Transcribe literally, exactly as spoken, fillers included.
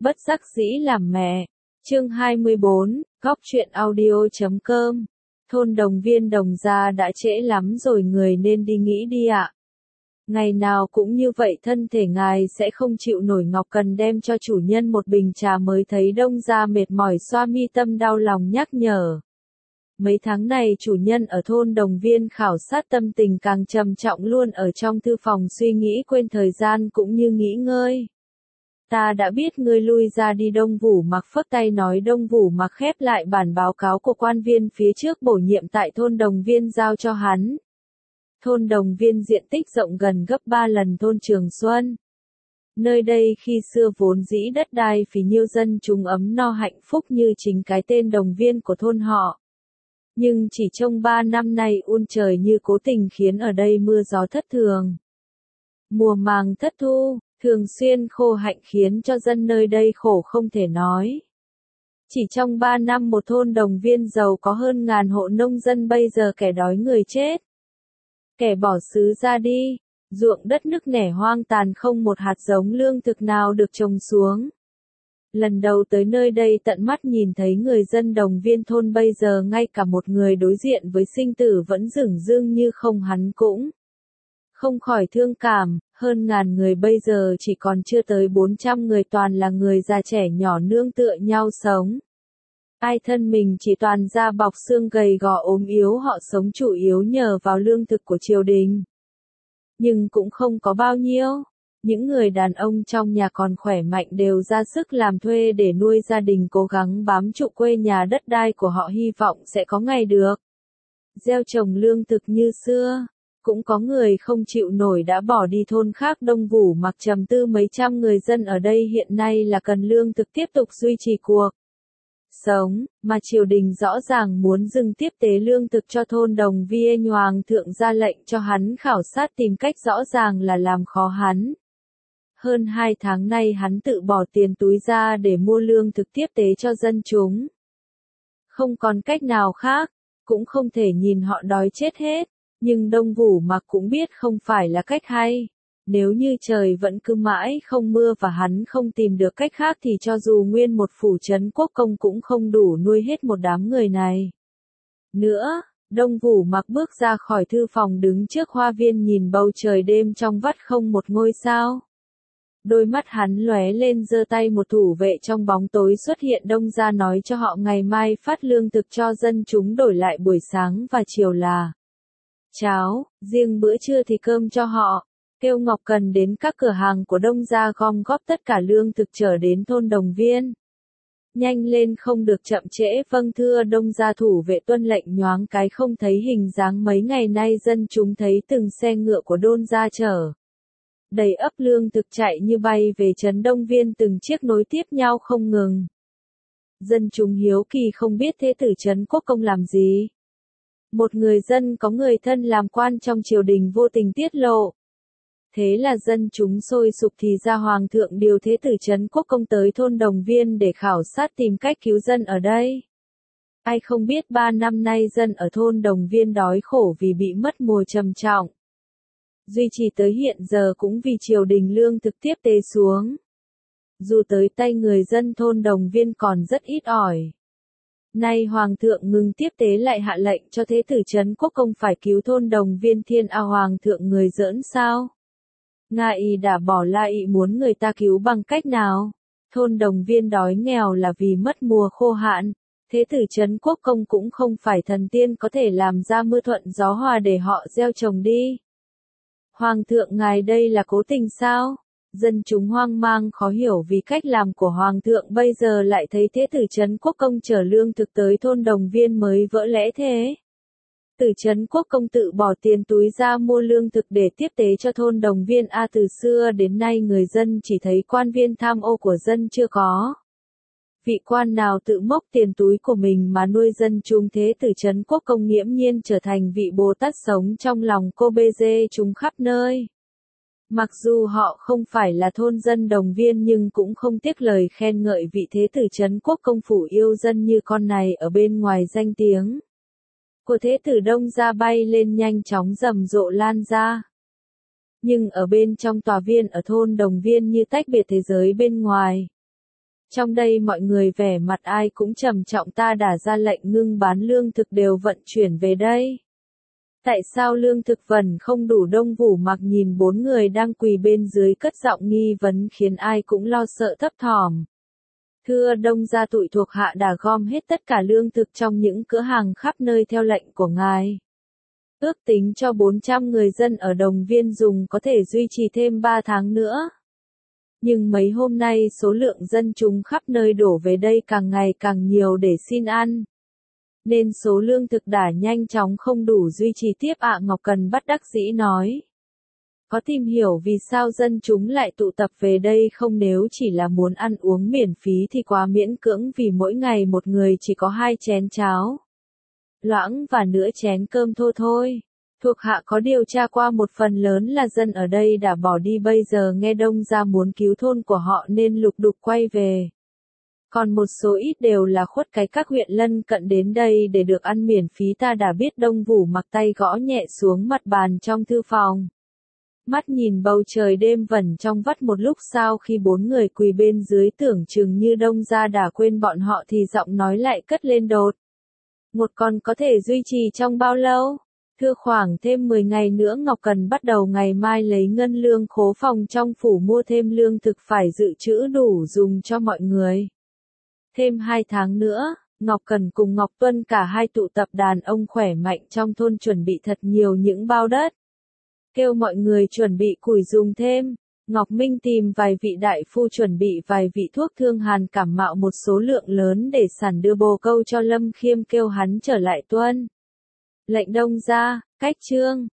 Bất đắc dĩ làm mẹ. Chương hai mươi bốn, góc truyện audio chấm com. Thôn Đồng Viên Đồng gia đã trễ lắm rồi, người nên đi nghỉ đi ạ. Ngày nào cũng như vậy, thân thể ngài sẽ không chịu nổi. Ngọc Cần đem cho chủ nhân một bình trà mới thấy Đông gia mệt mỏi, xoa mi tâm đau lòng nhắc nhở. Mấy tháng này chủ nhân ở thôn Đồng Viên khảo sát, tâm tình càng trầm trọng, luôn ở trong thư phòng suy nghĩ, quên thời gian cũng như nghỉ ngơi. Ta đã biết ngươi lui ra đi. Đông Vũ Mặc phất tay nói. Đông Vũ Mặc khép lại bản báo cáo của quan viên phía trước bổ nhiệm tại thôn Đồng Viên giao cho hắn. Thôn Đồng Viên diện tích rộng gần gấp ba lần thôn Trường Xuân. Nơi đây khi xưa vốn dĩ đất đai phì nhiêu, dân chúng ấm no hạnh phúc như chính cái tên Đồng Viên của thôn họ. Nhưng chỉ trong ba năm nay, un trời như cố tình khiến ở đây mưa gió thất thường. Mùa màng thất thu, thường xuyên khô hạnh khiến cho dân nơi đây khổ không thể nói. Chỉ trong ba năm, một thôn Đồng Viên giàu có hơn ngàn hộ nông dân bây giờ kẻ đói người chết, kẻ bỏ xứ ra đi, ruộng đất nức nẻ hoang tàn, không một hạt giống lương thực nào được trồng xuống. Lần đầu tới nơi đây tận mắt nhìn thấy người dân Đồng Viên thôn bây giờ ngay cả một người đối diện với sinh tử vẫn dửng dưng như không, hắn cũng không khỏi thương cảm. Hơn ngàn người bây giờ chỉ còn chưa tới bốn trăm người, toàn là người già trẻ nhỏ nương tựa nhau sống. Ai thân mình chỉ toàn da bọc xương, gầy gò ốm yếu, họ sống chủ yếu nhờ vào lương thực của triều đình. Nhưng cũng không có bao nhiêu. Những người đàn ông trong nhà còn khỏe mạnh đều ra sức làm thuê để nuôi gia đình, cố gắng bám trụ quê nhà đất đai của họ, hy vọng sẽ có ngày được gieo trồng lương thực như xưa. Cũng có người không chịu nổi đã bỏ đi thôn khác. Đông Vũ Mặc trầm tư, mấy trăm người dân ở đây hiện nay là cần lương thực tiếp tục duy trì cuộc sống, mà triều đình rõ ràng muốn dừng tiếp tế lương thực cho thôn Đồng Viên. Hoàng thượng ra lệnh cho hắn khảo sát, tìm cách rõ ràng là làm khó hắn. Hơn hai tháng nay hắn tự bỏ tiền túi ra để mua lương thực tiếp tế cho dân chúng. Không còn cách nào khác, cũng không thể nhìn họ đói chết hết. Nhưng Đông Vũ Mặc cũng biết không phải là cách hay. Nếu như trời vẫn cứ mãi không mưa và hắn không tìm được cách khác thì cho dù nguyên một phủ trấn quốc công cũng không đủ nuôi hết một đám người này. Nữa, Đông Vũ Mặc bước ra khỏi thư phòng, đứng trước hoa viên nhìn bầu trời đêm trong vắt không một ngôi sao. Đôi mắt hắn lóe lên, giơ tay, một thủ vệ trong bóng tối xuất hiện. Đông gia nói cho họ ngày mai phát lương thực cho dân chúng, đổi lại buổi sáng và chiều là cháo, riêng bữa trưa thì cơm cho họ. Kêu Ngọc Cần đến các cửa hàng của Đông gia gom góp tất cả lương thực trở đến thôn Đồng Viên. Nhanh lên, không được chậm trễ. Vâng thưa. Đông gia thủ vệ tuân lệnh. Nhoáng cái không thấy hình dáng. Mấy ngày nay dân chúng thấy từng xe ngựa của Đôn gia chở đầy ắp lương thực chạy như bay về trấn Đồng Viên, từng chiếc nối tiếp nhau không ngừng. Dân chúng hiếu kỳ không biết thế tử trấn quốc công làm gì. Một người dân có người thân làm quan trong triều đình vô tình tiết lộ. Thế là dân chúng sôi sục, thì ra hoàng thượng điều thế tử trấn quốc công tới thôn Đồng Viên để khảo sát, tìm cách cứu dân ở đây. Ai không biết ba năm nay dân ở thôn Đồng Viên đói khổ vì bị mất mùa trầm trọng. Duy trì tới hiện giờ cũng vì triều đình lương thực tiếp tế xuống. Dù tới tay người dân thôn Đồng Viên còn rất ít ỏi. Nay hoàng thượng ngừng tiếp tế lại hạ lệnh cho thế tử trấn quốc công phải cứu thôn Đồng Viên. Thiên a, hoàng thượng người giỡn sao? Nga y đã bỏ la y muốn người ta cứu bằng cách nào? Thôn Đồng Viên đói nghèo là vì mất mùa khô hạn. Thế tử trấn quốc công cũng không phải thần tiên có thể làm ra mưa thuận gió hòa để họ gieo trồng đi. Hoàng thượng ngài đây là cố tình sao? Dân chúng hoang mang khó hiểu vì cách làm của hoàng thượng, bây giờ lại thấy thế tử trấn quốc công chở lương thực tới thôn Đồng Viên mới vỡ lẽ thế. Tử trấn quốc công tự bỏ tiền túi ra mua lương thực để tiếp tế cho thôn Đồng Viên. A, từ xưa đến nay người dân chỉ thấy quan viên tham ô của dân, chưa có vị quan nào tự móc tiền túi của mình mà nuôi dân chúng. Thế tử trấn quốc công nghiễm nhiên trở thành vị Bồ Tát sống trong lòng cô bê dê chúng khắp nơi. Mặc dù họ không phải là thôn dân Đồng Viên nhưng cũng không tiếc lời khen ngợi vị thế tử trấn quốc công phủ yêu dân như con này. Ở bên ngoài danh tiếng của thế tử Đông gia bay lên nhanh chóng, rầm rộ lan ra. Nhưng ở bên trong tòa viên ở thôn Đồng Viên như tách biệt thế giới bên ngoài. Trong đây mọi người vẻ mặt ai cũng trầm trọng, ta đã ra lệnh ngưng bán lương thực đều vận chuyển về đây. Tại sao lương thực vẫn không đủ? Đông Vũ Mặc nhìn bốn người đang quỳ bên dưới cất giọng nghi vấn khiến ai cũng lo sợ thấp thỏm. Thưa Đông gia, tụi thuộc hạ đã gom hết tất cả lương thực trong những cửa hàng khắp nơi theo lệnh của ngài. Ước tính cho bốn trăm người dân ở Đồng Viên dùng có thể duy trì thêm ba tháng nữa. Nhưng mấy hôm nay số lượng dân chúng khắp nơi đổ về đây càng ngày càng nhiều để xin ăn. Nên số lương thực đã nhanh chóng không đủ duy trì tiếp ạ. Ngọc Cần bất đắc dĩ nói. Có tìm hiểu vì sao dân chúng lại tụ tập về đây không? Nếu chỉ là muốn ăn uống miễn phí thì quá miễn cưỡng, vì mỗi ngày một người chỉ có hai chén cháo loãng và nửa chén cơm thô thôi. Thuộc hạ có điều tra qua, một phần lớn là dân ở đây đã bỏ đi, bây giờ nghe Đông gia muốn cứu thôn của họ nên lục đục quay về. Còn một số ít đều là khuất cái các huyện lân cận đến đây để được ăn miễn phí. Ta đã biết. Đông Vũ Mặc tay gõ nhẹ xuống mặt bàn trong thư phòng. Mắt nhìn bầu trời đêm vẩn trong vắt một lúc, sau khi bốn người quỳ bên dưới tưởng chừng như Đông gia đã quên bọn họ thì giọng nói lại cất lên đột. Một con có thể duy trì trong bao lâu? Thưa khoảng thêm mười ngày nữa. Ngọc Cần bắt đầu ngày mai lấy ngân lương khố phòng trong phủ mua thêm lương thực, phải dự trữ đủ dùng cho mọi người. Thêm hai tháng nữa, Ngọc Cần cùng Ngọc Tuân cả hai tụ tập đàn ông khỏe mạnh trong thôn chuẩn bị thật nhiều những bao đất. Kêu mọi người chuẩn bị củi dùng thêm. Ngọc Minh tìm vài vị đại phu chuẩn bị vài vị thuốc thương hàn cảm mạo một số lượng lớn để sẵn đưa bồ câu cho Lâm Khiêm, kêu hắn trở lại tuân lệnh Đông gia. Cách chương